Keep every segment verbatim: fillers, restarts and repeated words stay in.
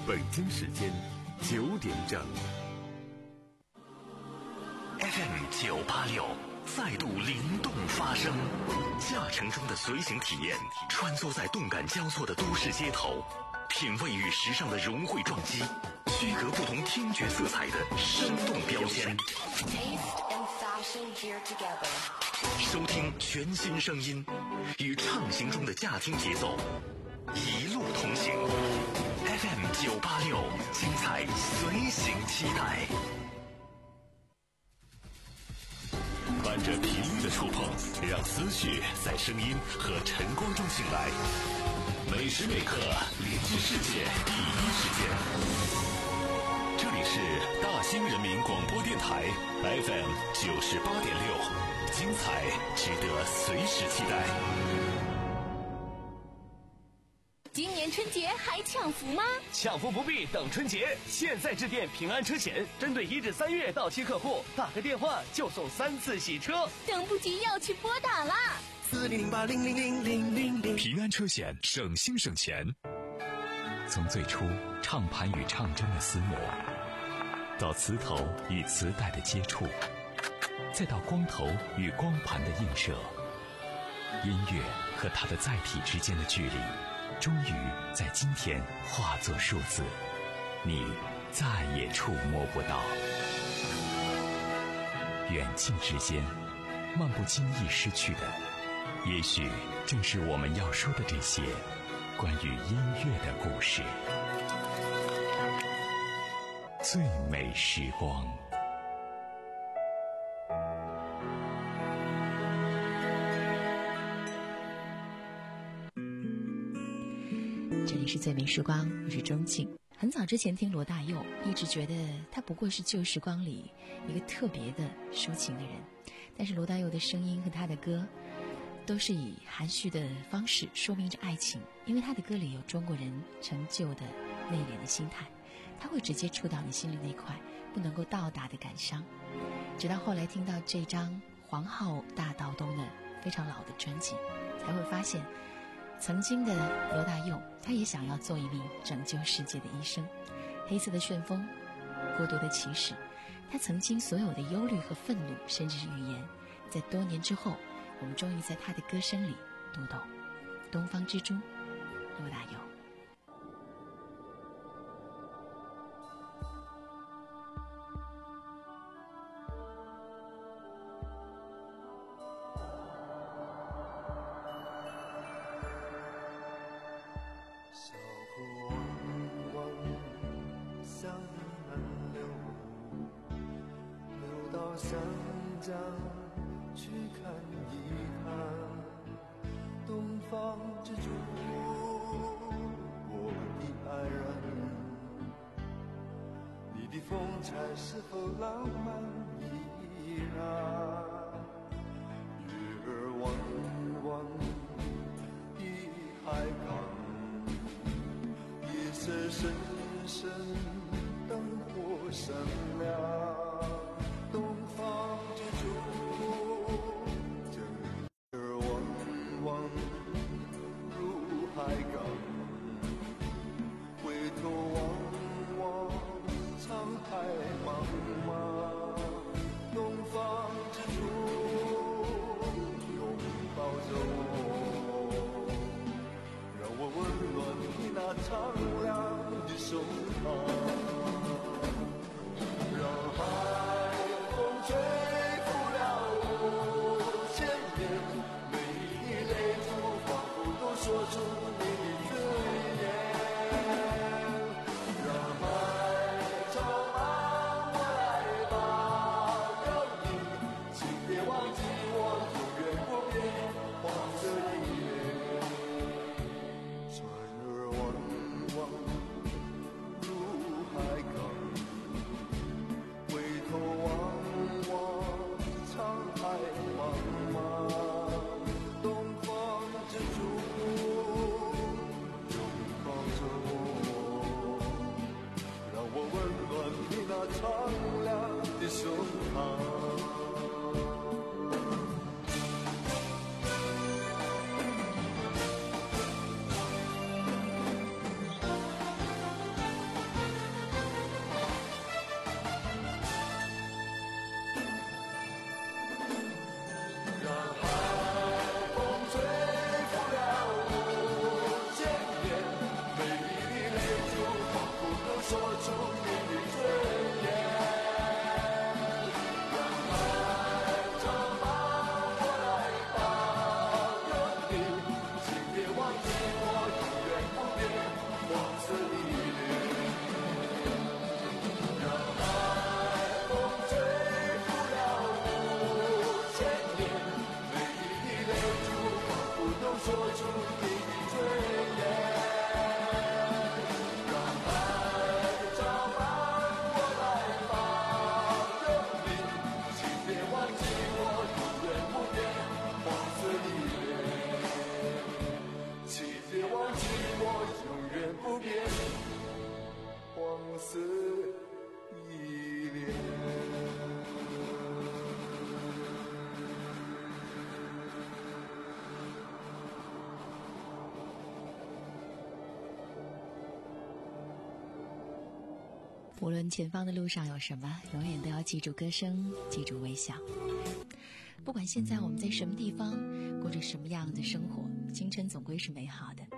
北京时间九点整。 F M 九八六再度灵动发声，驾乘中的随行体验，穿梭在动感交错的都市街头，品味与时尚的融汇撞击，区隔不同听觉色彩的生动标签。收听全新声音，与畅行中的驾听节奏，一路同行。F M 九八六，精彩随行期待。伴着频率的触碰，让思绪在声音和晨光中醒来。每时每刻连接世界第一时间。这里是大兴人民广播电台 F M 九十八点六，精彩值得随时期待。 今年春节还抢福吗？ 抢福不必等春节，现在致电平安车险，针对一至三月到期客户，打个电话就送三次洗车， 等不及要去拨打啦！ 四零零八零零零零零零。 平安车险，省心省钱。 从最初唱盘与唱针的厮磨，到磁头与磁带的接触，再到光头与光盘的映射，音乐和它的载体之间的距离，终于在今天化作数字，你再也触摸不到。远近之间，漫不经意失去的，也许正是我们要说的这些关于音乐的故事。最美时光。 这里是最美时光，我是钟庆。很早之前听罗大佑，一直觉得他不过是旧时光里一个特别的抒情的人，但是罗大佑的声音和他的歌都是以含蓄的方式说明着爱情，因为他的歌里有中国人陈旧的内敛的心态，他会直接触到你心里那块不能够到达的感伤。直到后来听到这张黄浩大道东的非常老的专辑，才会发现曾经的罗大佑，他也想要做一名拯救世界的医生。黑色的旋风，孤独的骑士，他曾经所有的忧虑和愤怒，甚至是语言，在多年之后，我们终于在他的歌声里读懂东方之珠罗大佑。 是否浪漫依然？月儿弯弯的海港，夜色深深，灯火闪亮，东方之珠，月儿弯弯入海港，回头望望沧海茫茫，东方之珠拥抱着我，让我温暖你那苍凉的手掌，让海边，黄色依恋。 无论前方的路上有什么，永远都要记住歌声，记住微笑。不管现在我们在什么地方，过着什么样的生活，青春总归是美好的。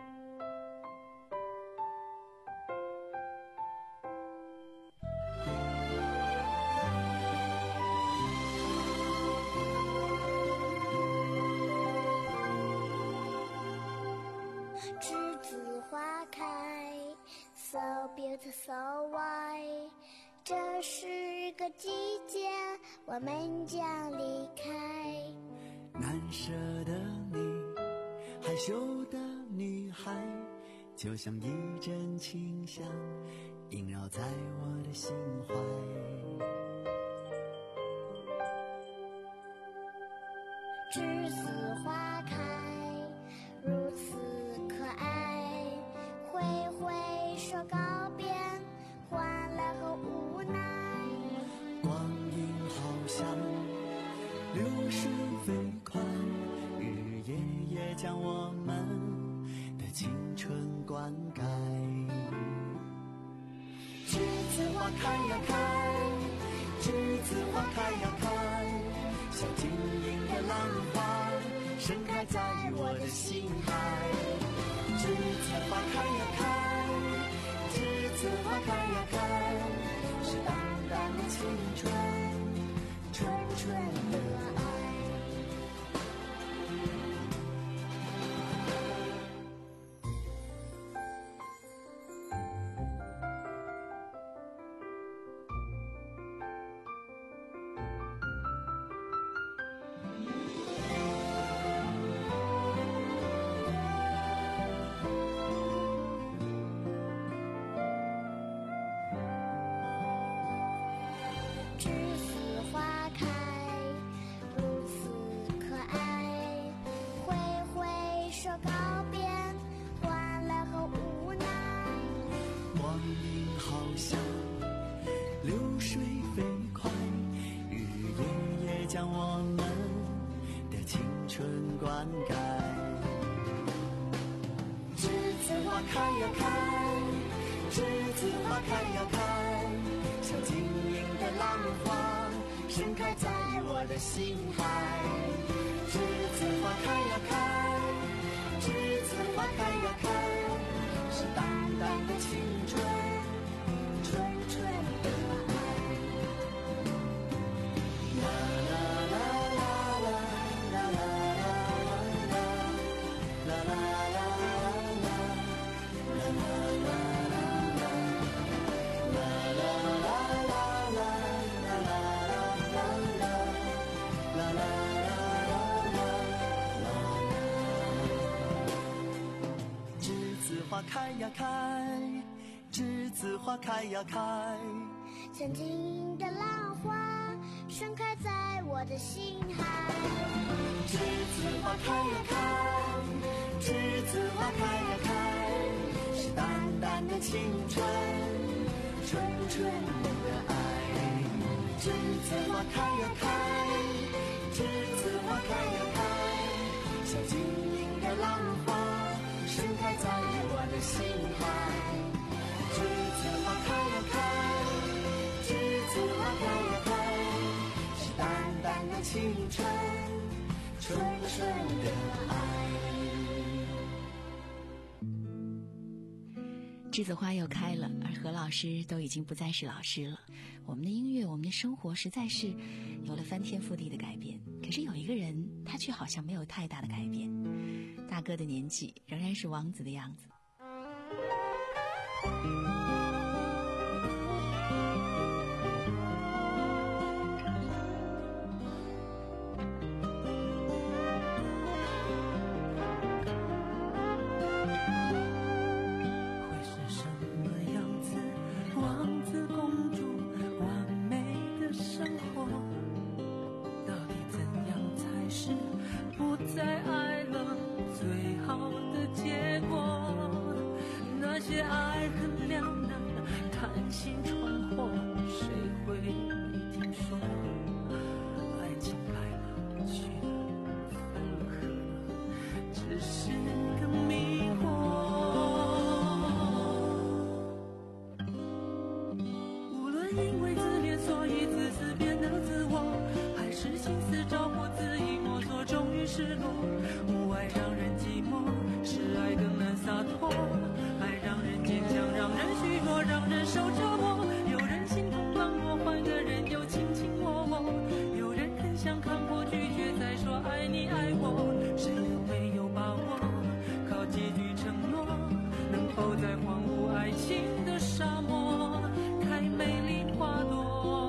栀子花开 So beautiful, so white。 这是个季节，我们将离开。 难舍的你，害羞的女孩，就像一阵清香，萦绕在我的心怀。 栀子花开，如此可爱，挥挥手告别，欢乐和无奈。 光阴好像流水飞快，日夜夜将我们的青春灌溉。栀子花开呀开，栀子花开呀开，像晶莹的浪花盛开在我的心海。栀子花开呀开，栀子花开呀开，是淡淡的青春，纯纯的爱。将我们的青春灌溉。栀子花开呀开，栀子花开呀开，像晶莹的浪花盛开在我的心海。栀子花开呀开，栀子花开呀开，是淡淡的青春，纯纯的爱。花开呀开，栀子花开呀开， 像晶莹的浪花盛开在我的心海。 栀子花开呀开，栀子花开呀开，是淡淡的青春，纯纯的爱。栀子花开呀开，栀子花开呀开，像晶莹的浪花盛开在我的心海。栀子花开呀开，栀子花开呀开，是淡淡的青春，纯纯的爱。 栀子花又开了，而何老师都已经不再是老师了。我们的音乐，我们的生活实在是有了翻天覆地的改变，可是有一个人他却好像没有太大的改变。大哥的年纪仍然是王子的样子。 会是什么样子？王子公主完美的生活，到底怎样才是不再爱了最好的结果？ 些爱恨两难谈心闯祸，谁会没听说？爱情来了去了分了合了，只是个迷惑。无论因为自恋所以自私变得自我，还是心思着火恣意摸索终于失落。无爱让人寂寞，是爱更难洒脱。爱让人坚强，让人虚弱，让人受折磨。有人心痛难过，换个人又卿卿我我。有人很想看破拒绝，再说爱你爱我。谁都没有把握，靠几句承诺，能否在荒芜爱情的沙漠开美丽花朵？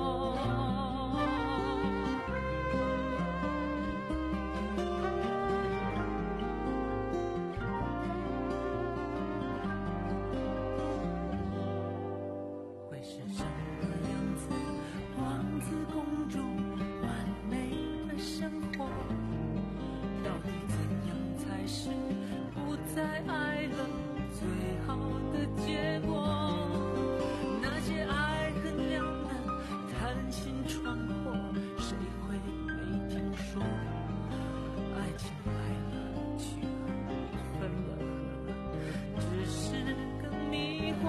再爱了最好的结果，那些爱恨两难谈心闯祸，谁会没听说？爱情来了去了分了合了，只是个迷惑。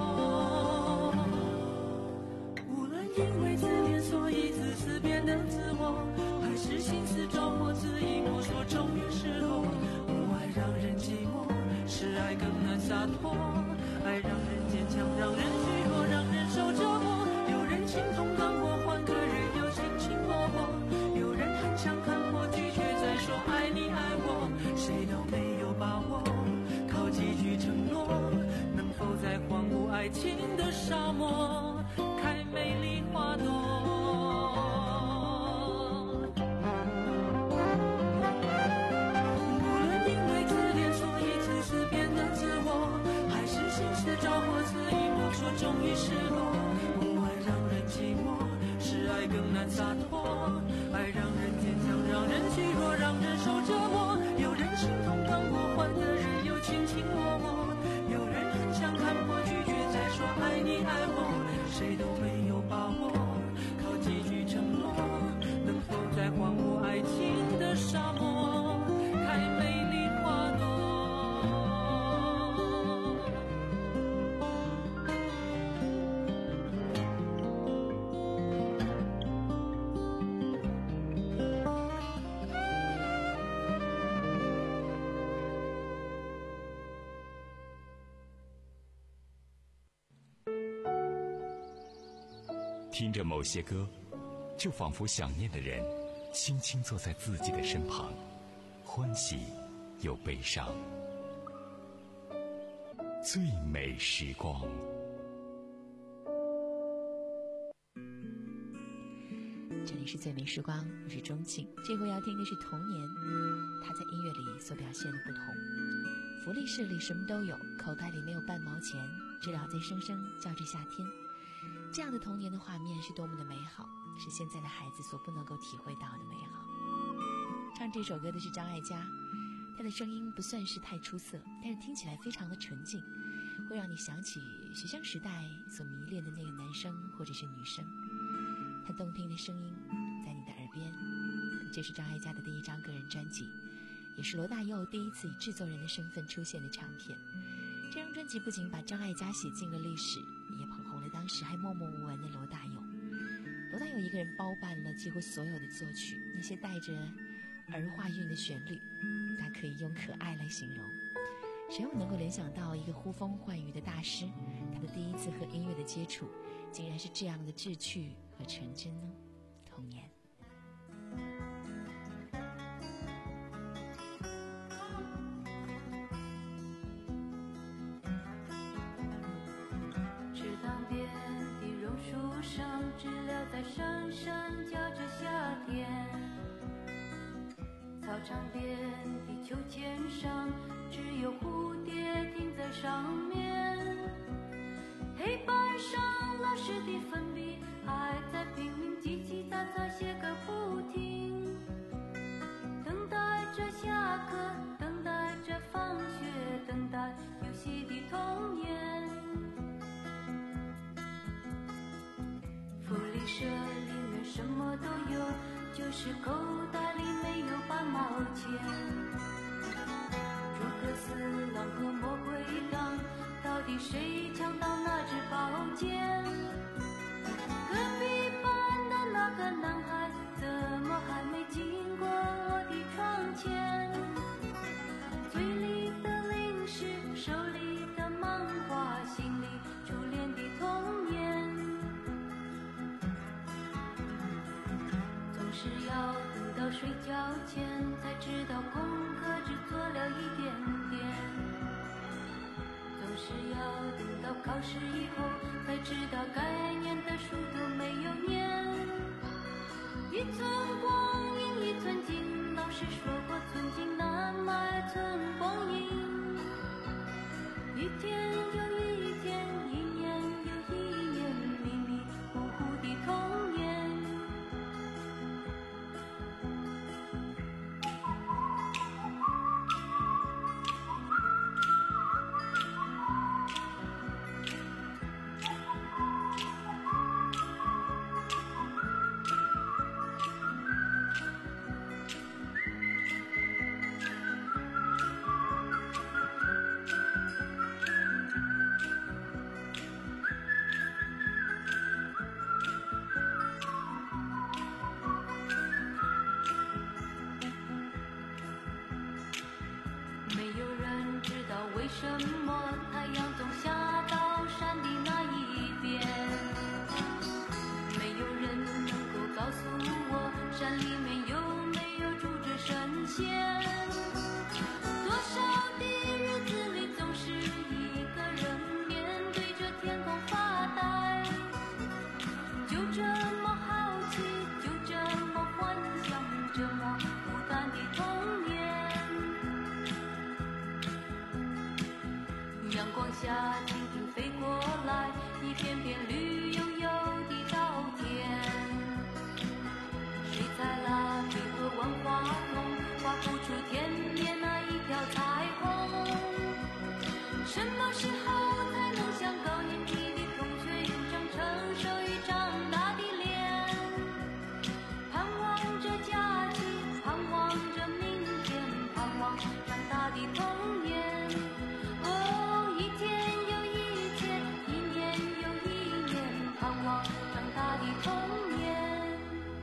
无论因为自恋所以自私变得自我，还是心思着火恣意摸索终于失落。让人寂寞，是爱更难洒脱。爱让人坚强，让人虚弱，让人受折磨。有人心痛难过，换个人又卿卿我我。有人很想看破拒绝，再说爱你爱我。谁都没有把握，靠几句承诺，能否在荒芜爱情的沙漠开美丽花朵？着火恣意摸索终于失落。无爱让人寂寞，是爱更难洒脱。爱让人坚强，让人虚弱，让人受折磨。有人心痛难过，换个人又卿卿我我。有人很想看破拒绝，再说爱你爱我。谁都没有把握，靠几句承诺，能否在荒芜爱情的沙漠开美丽花朵？ 听着某些歌，就仿佛想念的人轻轻坐在自己的身旁，欢喜又悲伤。最美时光。 这里是最美时光，我是钟庆。这回要听的是童年，它在音乐里所表现的不同。福利社里什么都有，口袋里没有半毛钱，知了在声声叫着夏天。这样的童年的画面是多么的美好，是现在的孩子所不能够体会到的美好。唱这首歌的是张艾嘉，她的声音不算是太出色，但是听起来非常的纯净，会让你想起学生时代所迷恋的那个男生或者是女生。她动听的声音在你的耳边。这是张艾嘉的第一张个人专辑，也是罗大佑第一次以制作人的身份出现的唱片。这张专辑不仅把张艾嘉写进了历史，也捧红了当时还默默无闻的罗大佑。罗大佑一个人包办了几乎所有的作曲，那些带着儿化韵的旋律，他可以用可爱来形容。谁又能够联想到一个呼风唤雨的大师，他的第一次和音乐的接触竟然是这样的志趣和纯真呢？童年。 知了在声声叫着夏天，操场边的秋千上只有蝴蝶停在上面，黑板上老师的粉笔还在拼命叽叽喳喳写个不停，等待着下课，等待着放学，等待游戏的童年。 舍里面什么都有，就是口袋里没有半毛钱。诸葛四郎和魔鬼党，到底谁抢到那支宝剑？隔壁班的那个男孩，怎么还没经过我的窗前？嘴里的零食，手里的漫画，心里初恋的童年。总是要等到睡觉前，才知道功课只做了一点点。总是要等到考试以后，才知道该念的书都没有念。一寸光阴一寸金，老师说过寸金难买寸光阴。一天又一天，一年又一年，迷迷糊糊的童年。为什么太阳总下到山的那一边？没有人能够告诉我，山里面有没有住着神仙？多少的日子里，总是一个人面对着天空发呆，就这么好奇，就这么幻想，这么孤单的童年。阳光下蜻蜓飞过来，一片片绿油油的稻田。水彩蜡笔和万花筒，画不出天边那一条彩虹。什么时候才能像高年级的同学一样成熟与长大的脸？盼望着假期，盼望着明天，盼望长大的童年。长大的童年。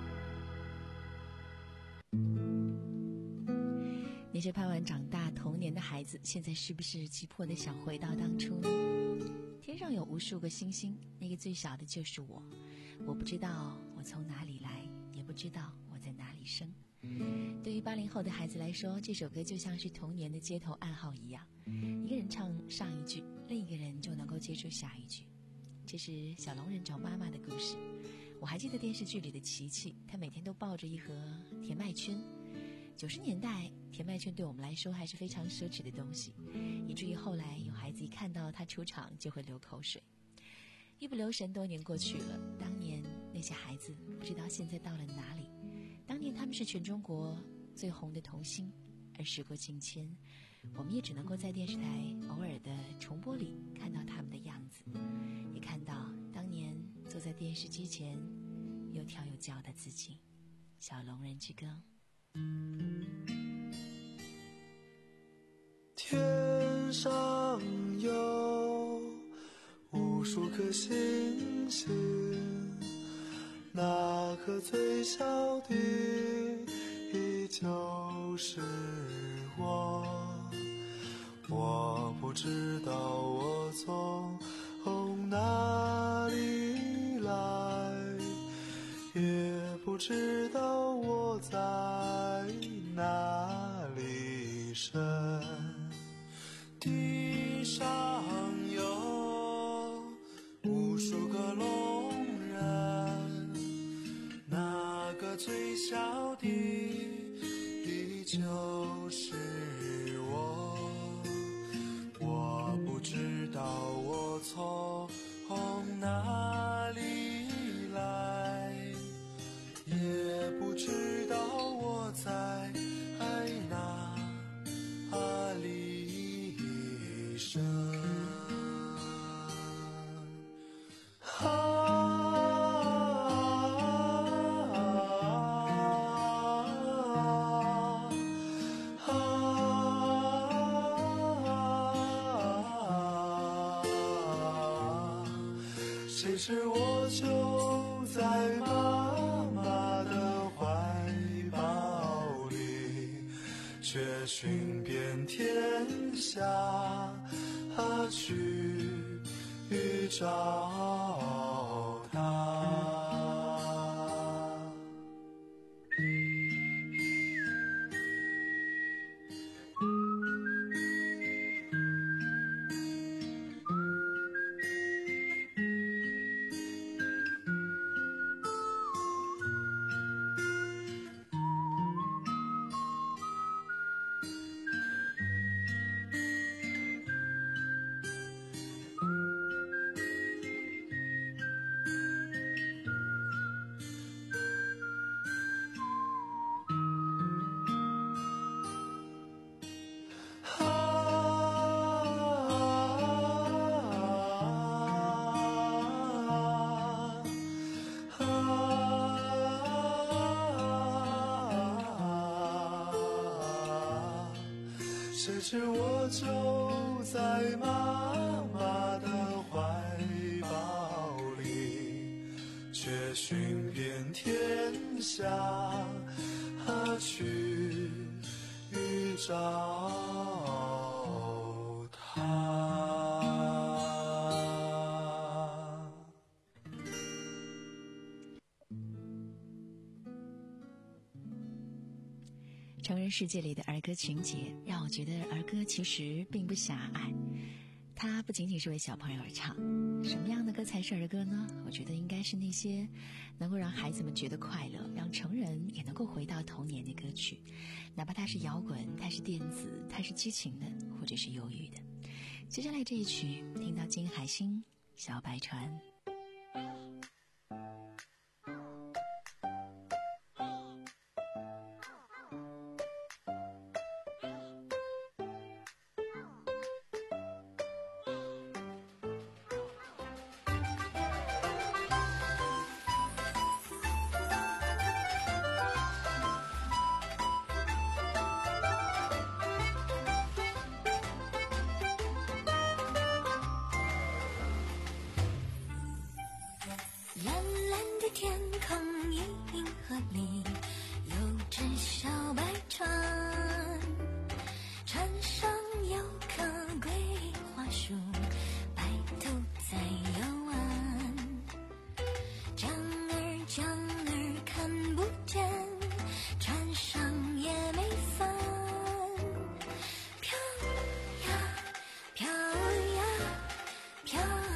那些盼望长大童年的孩子，现在是不是急迫的想回到当初呢？天上有无数个星星，那个最小的就是我。我不知道我从哪里来，也不知道我在哪里生。对于八零后的孩子来说，这首歌就像是童年的街头暗号一样，一个人唱上一句，另一个人就能够接住下一句。这是小龙人找妈妈的故事。我还记得电视剧里的琪琪，她每天都抱着一盒甜麦圈。九十年代，甜麦圈对我们来说还是非常奢侈的东西，以至于后来有孩子一看到她出场就会流口水。一不留神，多年过去了，当年那些孩子不知道现在到了哪里。当年他们是全中国最红的童星，而时过境迁，我们也只能够在电视台偶尔的重播里看到他们的样子，也看到当年坐在电视机前又跳又叫的自己。小龙人之歌。 天上有无数颗星星，那颗最小的依旧是我。我不知道我从哪里来，也不知道我在哪里生。地上有无数个聋人，那个最小的地就是我。我不知谁知我就在妈妈的怀抱里，却寻遍天下去找她。谁知我就在妈妈的怀抱里，却寻遍天下去找她。 成人世界里的儿歌情节让我觉得儿歌其实并不狭隘，它不仅仅是为小朋友而唱。什么样的歌才是儿歌呢？我觉得应该是那些能够让孩子们觉得快乐，让成人也能够回到童年的歌曲，哪怕它是摇滚，它是电子，它是激情的，或者是忧郁的。接下来这一曲听到金海心小白船。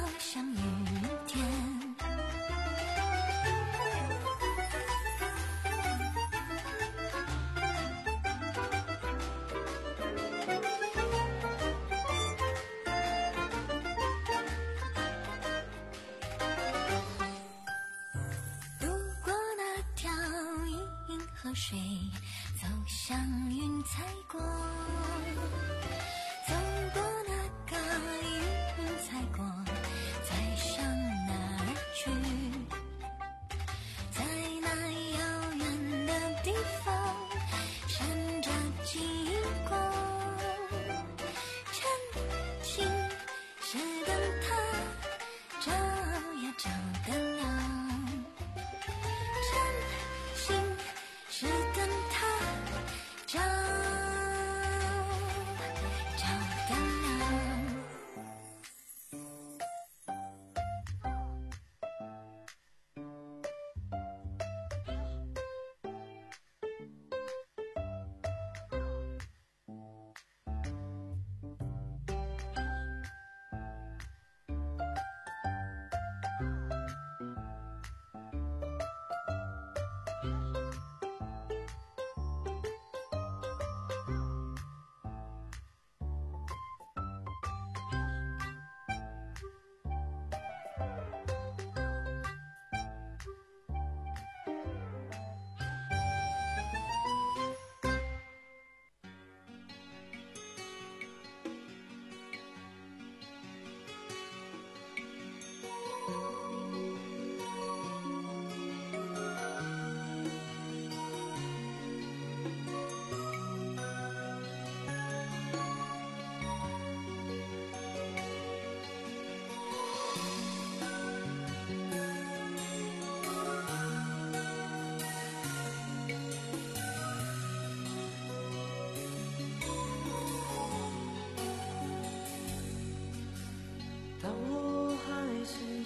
像雨天。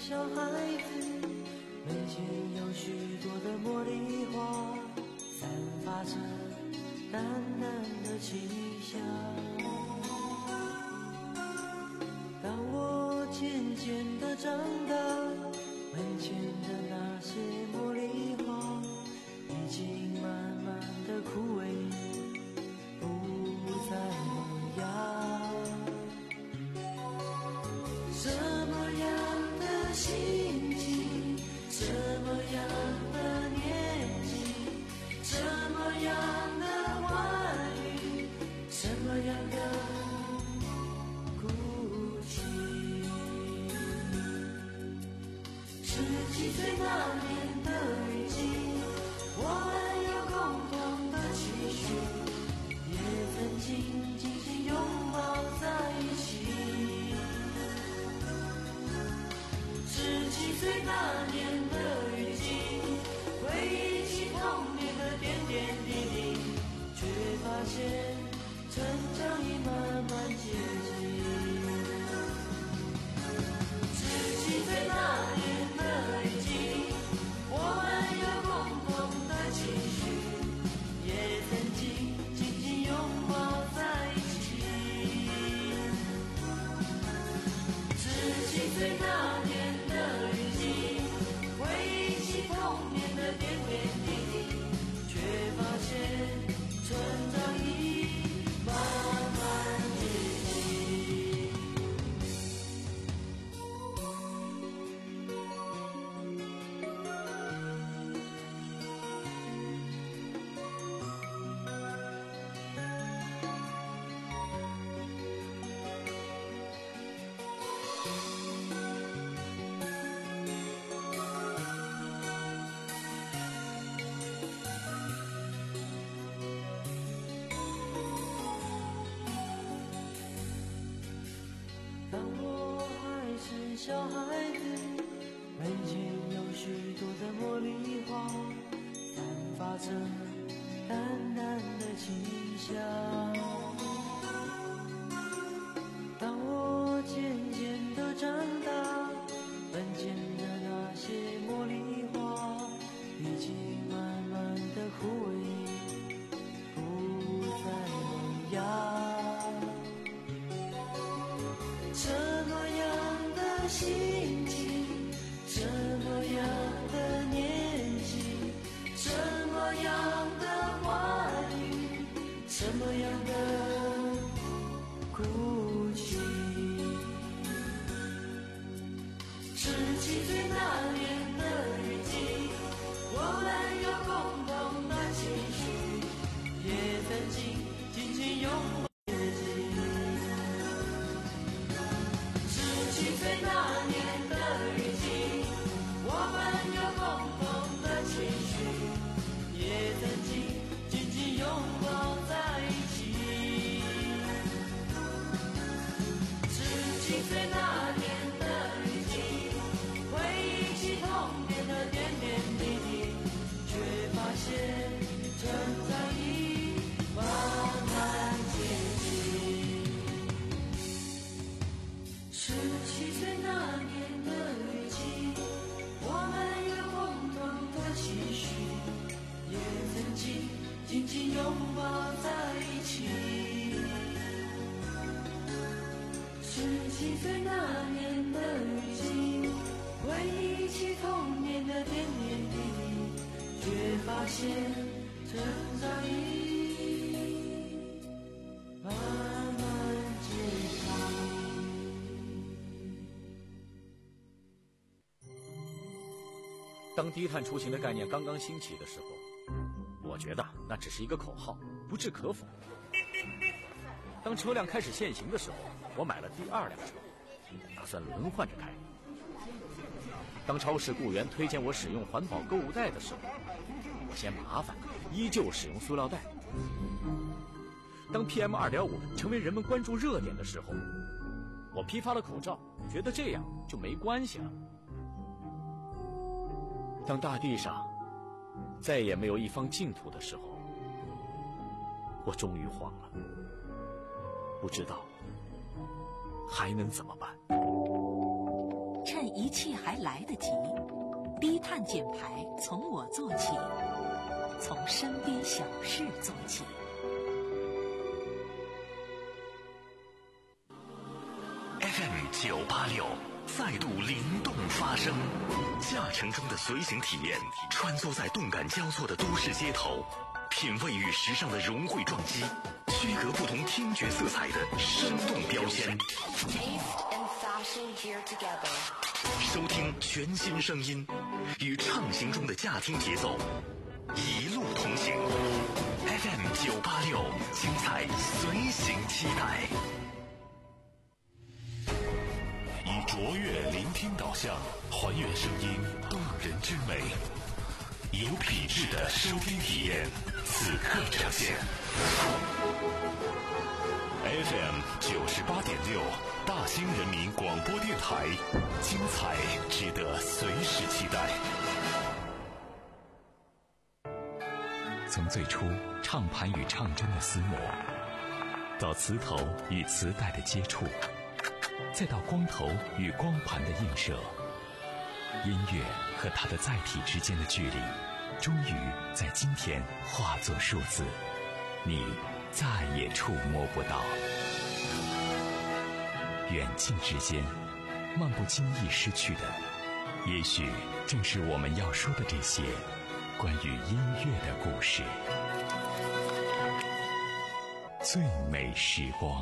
小孩子，门前有许多的茉莉花，散发着淡淡的清香。当我渐渐地长大，门前的那些茉莉花已经慢慢地枯萎，不再萌芽。什么样的心情，什么样的年纪，什么样的话语，什么样的哭泣。十七岁那年的雨季，我们有共同的期许，也曾经紧紧拥抱在一起。十七岁那年的雨季，回忆起童年的点点滴滴，却发现成长已慢慢接近。十七岁那年的雨季，我们有共同的期许，也曾经紧紧拥抱在一起。十七岁那年的雨季，回忆起童年的点点滴滴，却发现成长已慢慢接近。当我还是小孩子，门前有许多的茉莉花，散发着淡淡的清香。当我渐渐地长大，门前的那些茉莉花已经慢慢地枯萎，不再萌芽。什么样的心情，什么样的年纪，什么样的话语，什么样的哭泣。十七岁那年的雨季，我们有共同的期许，也曾经紧紧拥抱。十七岁那年的雨季，我们有共同的期许，也曾经紧紧拥抱在一起。十七岁那年的雨季，回忆起童年的点点滴滴，却发现成长已慢慢接近。十七岁那年的雨季，我们有共同的期许，也曾经紧紧拥抱在一起。十七岁那年的雨季，回忆起童年的点点滴滴，却发现成长已慢慢接近。 当低碳出行的概念刚刚兴起的时候，我觉得那只是一个口号，不置可否。当车辆开始限行的时候，我买了第二辆车，打算轮换着开。当超市雇员推荐我使用环保购物袋的时候，我嫌麻烦，依旧使用塑料袋。当 P M 二点五 成为人们关注热点的时候，我批发了口罩，觉得这样就没关系了。当大地上再也没有一方净土的时候，我终于慌了，不知道还能怎么办。 趁一切还来得及。低碳减排从我做起，从身边小事做起。 F M 九八六再度灵动发声，驾乘中的随行体验，穿梭在动感交错的都市街头，品味与时尚的融汇撞击，区隔不同听觉色彩的生动标签。收听全新声音，与畅行中的驾听节奏一路同行。F M 九八六，精彩随行期待。 以卓越聆听导向，还原声音动人之美，有品质的收听体验，此刻呈现。F M 九十八点六，大兴人民广播电台，精彩值得随时期待。从最初唱盘与唱针的厮磨，到磁头与磁带的接触，再到光头与光盘的映射，音乐和它的载体之间的距离，终于在今天化作数字，你再也触摸不到。远近之间，漫不经意失去的，也许正是我们要说的这些关于音乐的故事。最美时光。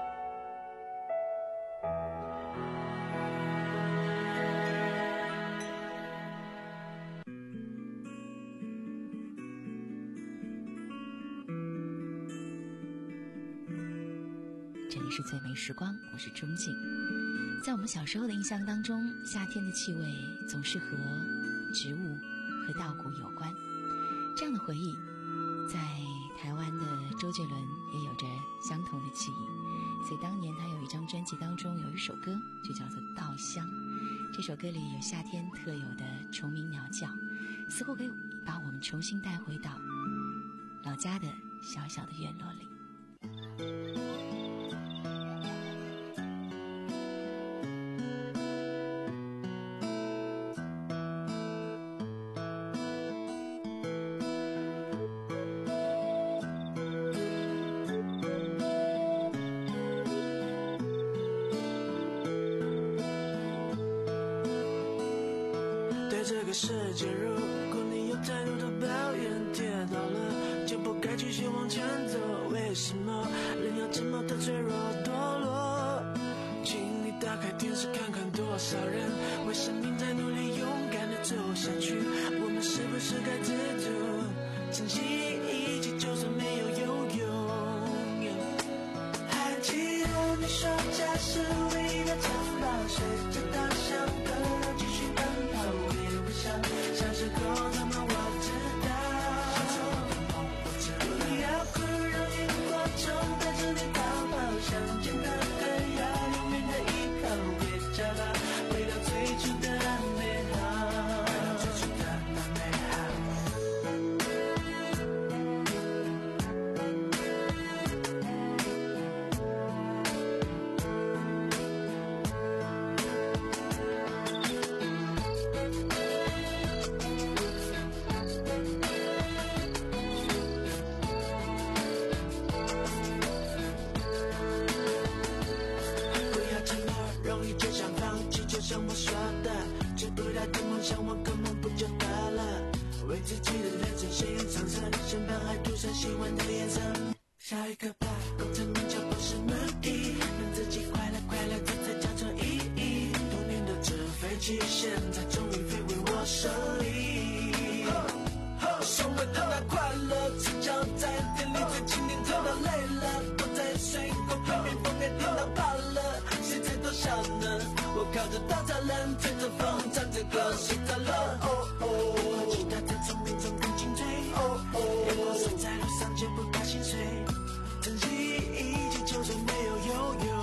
这里是最美时光，我是钟静。在我们小时候的印象当中，夏天的气味总是和植物和稻谷有关。这样的回忆，在台湾的周杰伦也有着相同的记忆。所以当年他有一张专辑当中有一首歌就叫做《稻香》，这首歌里有夏天特有的虫鸣鸟叫，似乎可以把我们重新带回到老家的小小的院落里。 这个世界，如果你有太多的抱怨，跌倒了就不该继续往前走。为什么人要这么的脆弱堕落？请你打开电视看看，多少人为生命在努力勇敢的走下去。我们是不是该知足，珍惜一切，就算没有拥有。还记得你说家是唯一的城堡，随着稻香歌继续奔跑。小时候那么我知道，不要哭，让萤火虫带着你逃跑，想见的人要永远的依靠，别找到回到最初的美好，回到最初的美好。像我说的，追不到的梦想我根本不就得了？为自己的人生鲜艳上色，身旁还涂上喜欢的颜色。下一个吧，功成名就不是目的，让自己快乐快乐，这才叫做意义。多年的纸飞机，现在终于飞回我手里。所谓的那快乐，只叫在店里最经典，走到累了，躲在水沟旁边，风给听到怕了，谁在多想呢？我靠着稻草人，吹着风，唱着歌，睡着了。哦哦，我期待在丛林中更精粹。哦哦，烟火色在路上见不到心碎，珍惜一切，就算没有拥有。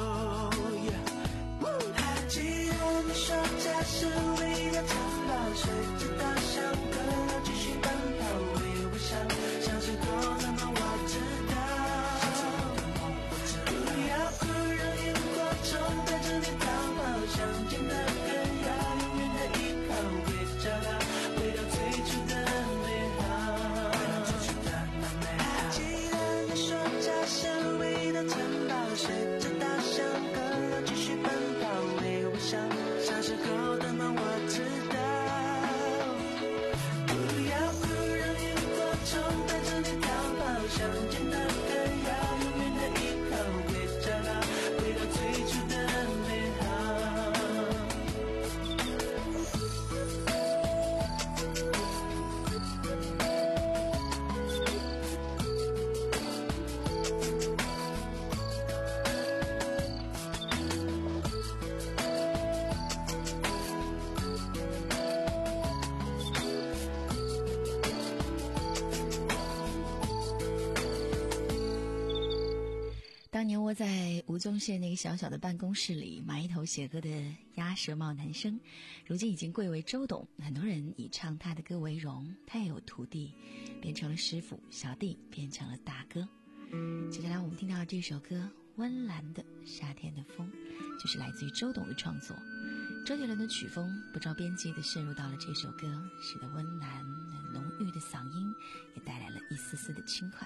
还记得你说家是唯一的城堡，随着稻香歌继续奔跑，微微笑，像是多那么我知道。不要哭，让萤火虫带着你逃跑，想见的更要当年窝在吴宗宪那个小小的办公室里埋头写歌的鸭舌帽男生，如今已经贵为周董，很多人以唱他的歌为荣。他也有徒弟变成了师傅，小弟变成了大哥。接下来我们听到这首歌温岚的夏天的风，就是来自于周董的创作。周杰伦的曲风不着边际地渗入到了这首歌，使得温岚浓郁的嗓音也带来了一丝丝的轻快。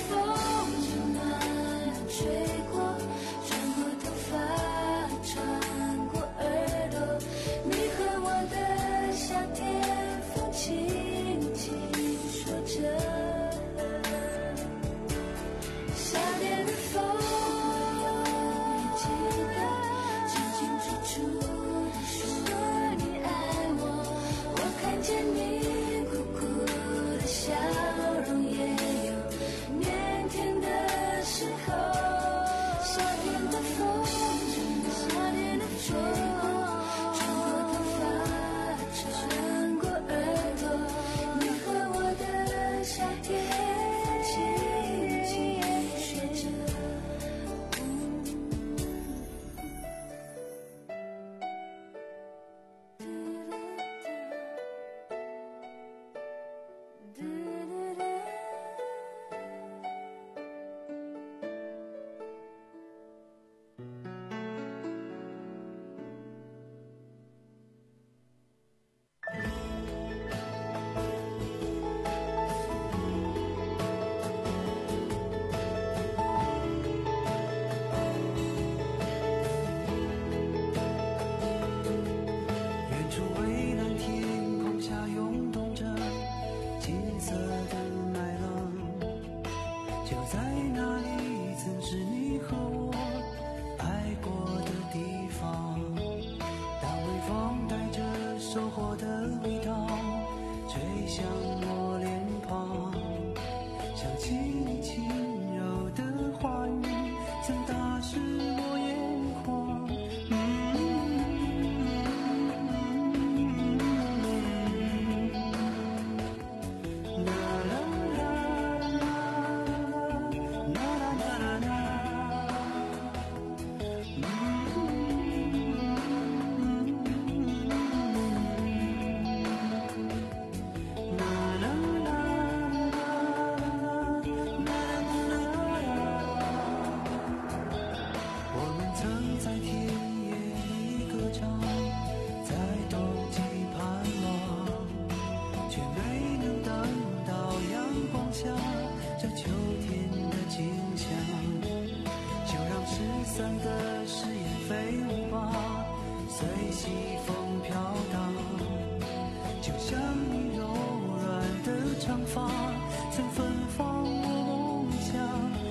吹过，穿过头发，穿散的誓言飞舞吧，随西风飘荡，就像你柔软的长发曾芬芳我梦想。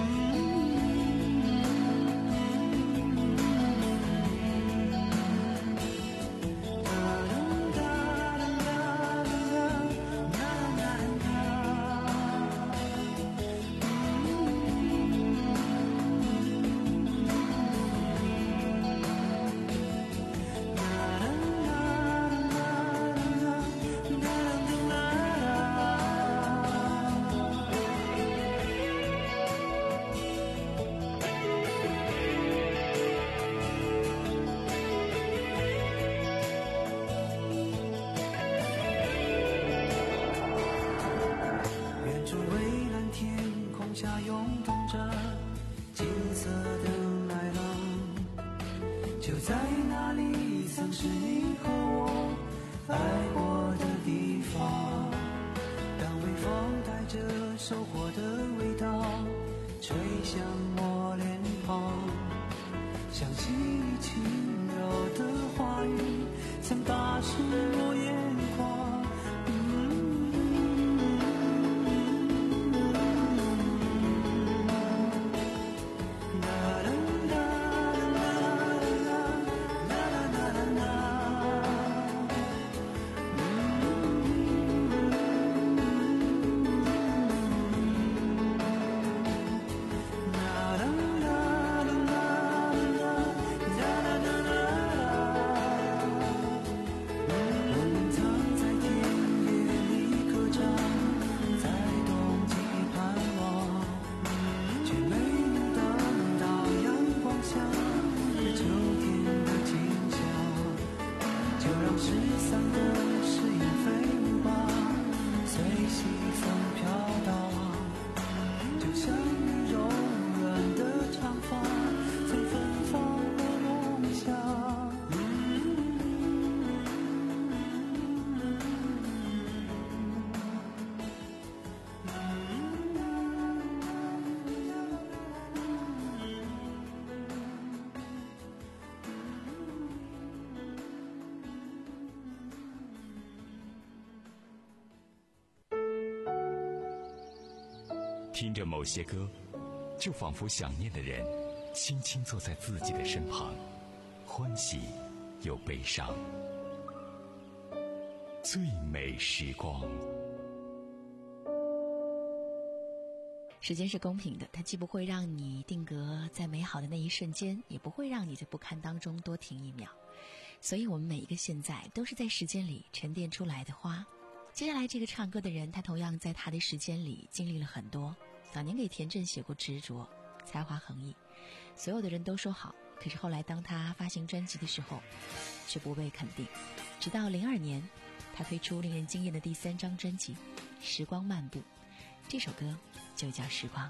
听着某些歌，就仿佛想念的人轻轻坐在自己的身旁，欢喜又悲伤。最美时光。 时间是公平的，它既不会让你定格在美好的那一瞬间，也不会让你在不堪当中多停一秒。所以我们每一个现在都是在时间里沉淀出来的花。接下来这个唱歌的人，他同样在他的时间里经历了很多。早年给田震写过执着，才华横溢，所有的人都说好，可是后来当他发行专辑的时候却不被肯定。直到零二年他推出令人惊艳的第三张专辑《时光漫步》，这首歌就叫《时光》。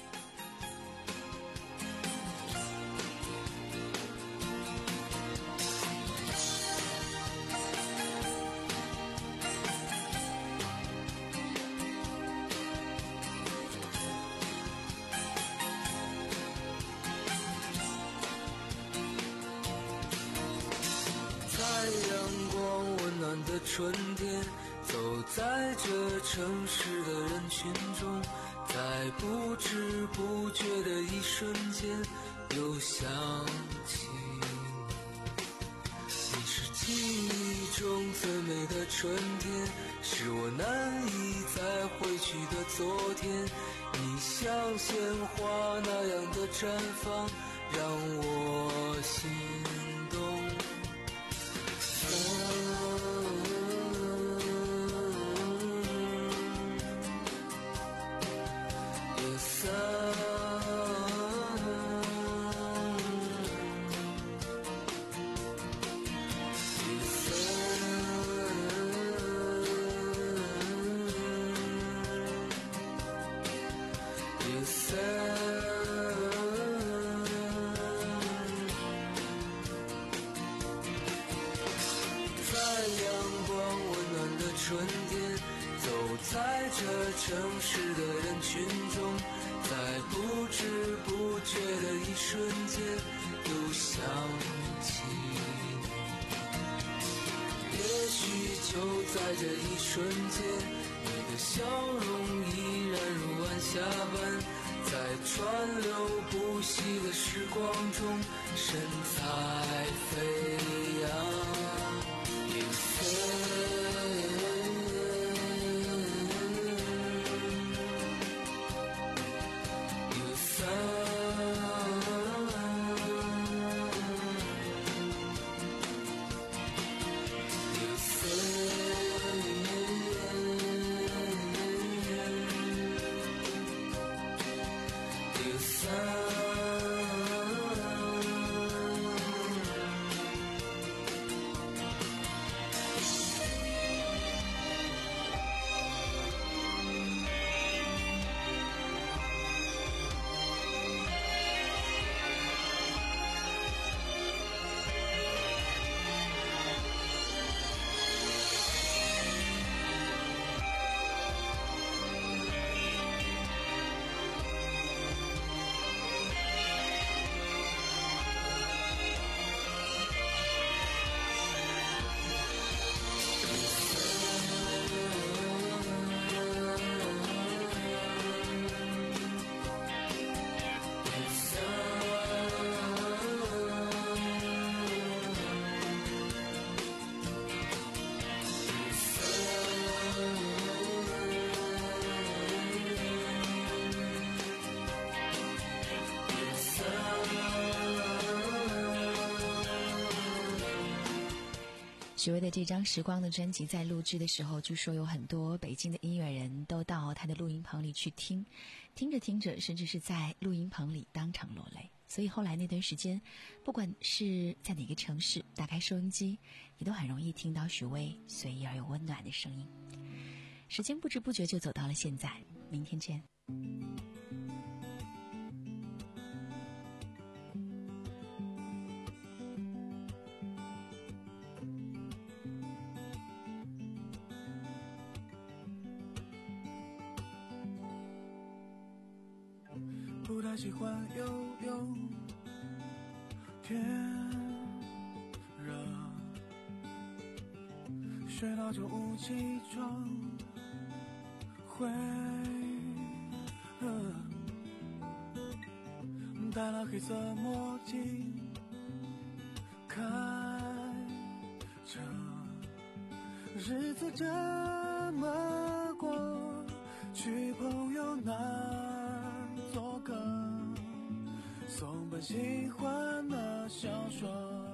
春天，走在这城市的人群中，在不知不觉的一瞬间，又想起你。你是记忆中最美的春天，是我难以再回去的昨天。你像鲜花那样的绽放，让我心动。城市的人群中，在不知不觉得一瞬间又想起你。也许就在这一瞬间，你的笑容依然如晚霞般，在川流不息的时光中神采飞扬。You say 许巍的这张《时光》的专辑在录制的时候，据说有很多北京的音乐人都到他的录音棚里去听，听着听着，甚至是在录音棚里当场落泪。所以后来那段时间，不管是在哪个城市，打开收音机，你都很容易听到许巍随意而又温暖的声音。时间不知不觉就走到了现在，明天见。 不太喜欢游泳，天热，睡到九五起床，会热，戴了黑色墨镜，开车，日子这么过，去朋友那儿做客，送本喜欢的小说，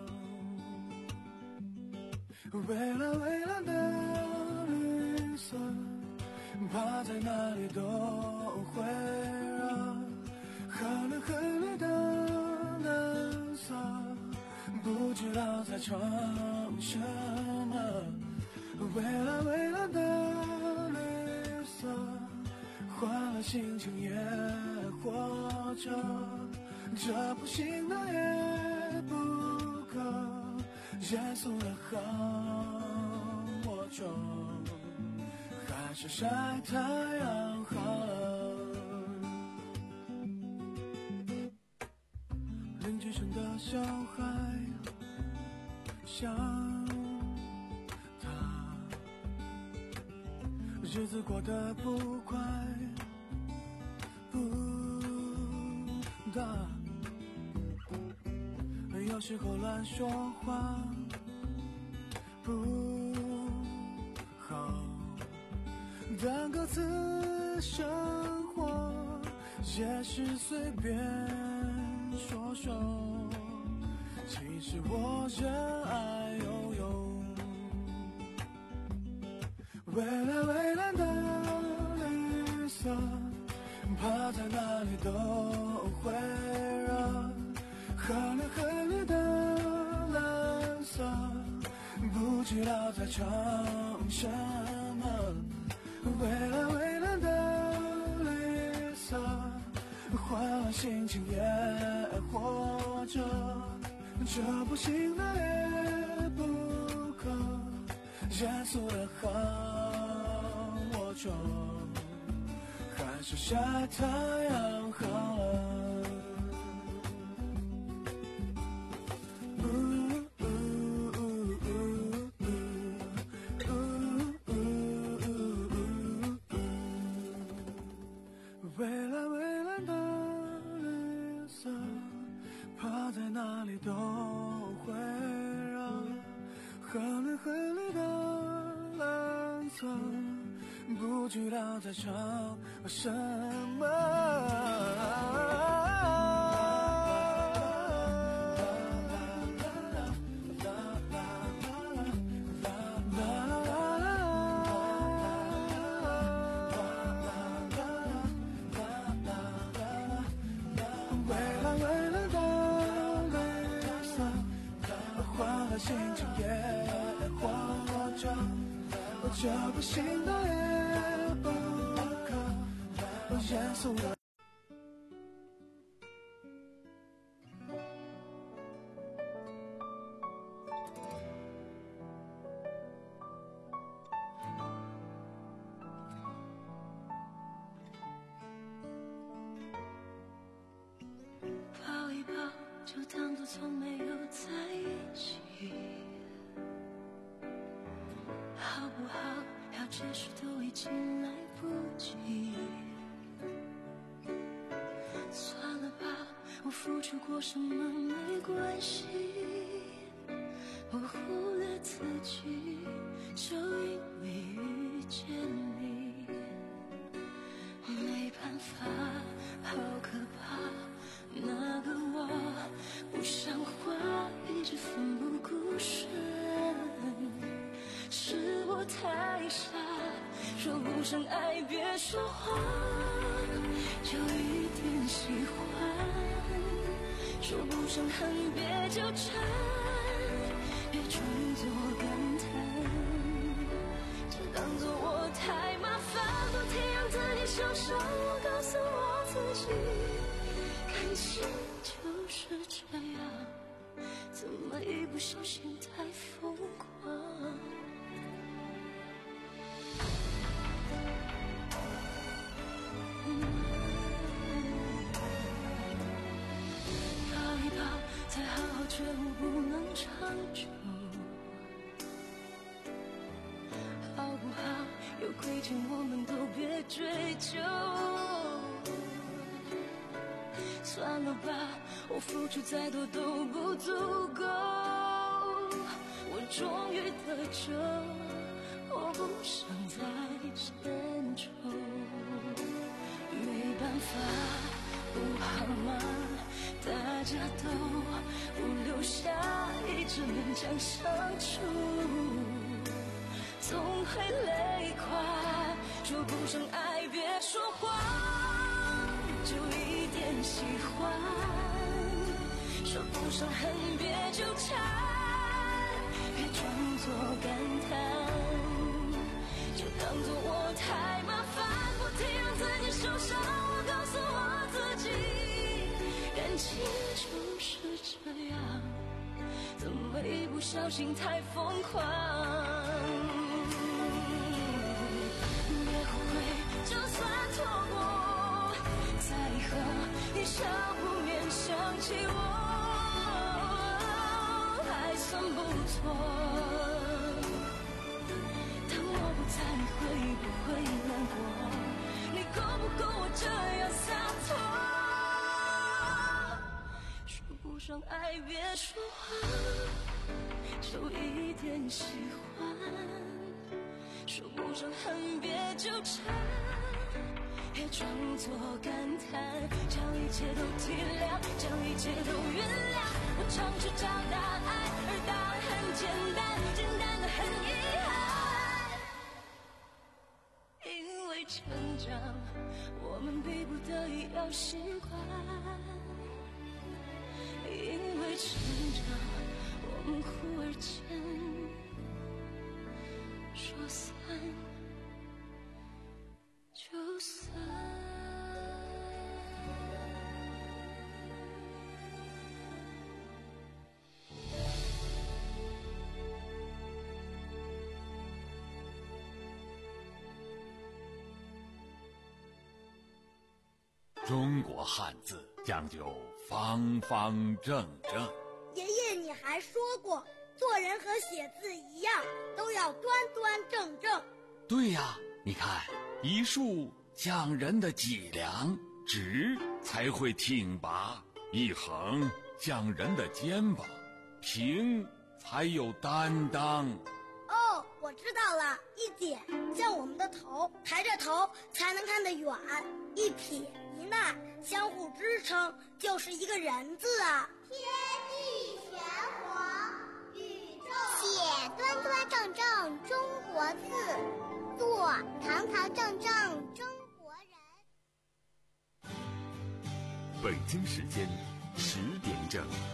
蔚蓝蔚蓝的绿色，趴在哪里都会热，很绿很绿的蓝色，不知道在唱什么，蔚蓝蔚蓝的绿色，换了心情也活着，这不行那也不可，严肃的很我就还是晒太阳好了。邻居生的小孩想他，日子过得不快不大，有时候乱说话不好，但歌词生活也是随便说说，其实我热爱游泳，蔚蓝蔚蓝的绿色，趴在哪里都会热，很绿很绿的蓝色，不知道在唱什么，蔚蓝蔚蓝的绿色，换了心情也活着，这不行那也不可，严肃的很我就还是晒太阳好了。 趴在哪里都会让很绿很绿的蓝色，不知道在唱什么。心情也活着，这不行的也不可严肃的。 抱一抱，就当作从没有在一起。好不好？要解释都已经来不及。算了吧，我付出过什么没关系，我忽略自己，就因为遇见你。没办法，好可怕，那个我不像话，一直奋不顾身。是我太傻，说不上爱别说谎，就一点喜欢；说不上恨别纠缠，别装作感叹，就当作我太麻烦，不停让自己受伤。我告诉我自己，感情就是这样，怎么一不小心太疯狂。再好好觉悟不能长久，好不好？有亏欠我们都别追究。算了吧，我付出再多都不足够。我终于得救，我不想再牵愁。没办法，不好吗？大家都不留下，一直勉强相处，总会累垮。说不上爱别说谎，就一点喜欢；说不上恨别纠缠，别装作感叹，就当作我太麻烦，不停让自己受伤。我告诉我自己，感情就是这样，怎么一不小心太疯狂。别后悔，就算错过，再和你笑不勉强起我，还算不错。但我不在，你会不会难过？你够不够我这样洒脱？说不上爱别说谎，就一点喜欢；说不上恨别纠缠，别装作感叹，将一切都体谅，将一切都原谅。我常去找答案，而答案很简单，简单的很遗憾。因为成长，我们逼不得已要习惯；因为成长，我们忽而间说散就散。 中国汉字讲究方方正正。 爷爷，你还说过，做人和写字一样，都要端端正正。 对呀，你看，一竖讲人的脊梁，直才会挺拔；一横讲人的肩膀，平才有担当。 哦，我知道了，一点像我们的头，抬着头才能看得远，一撇一捺相互支撑，就是一个人字啊。 天地玄黄，宇宙写端端正正中国字，做堂堂正正中国人。 北京时间十点整。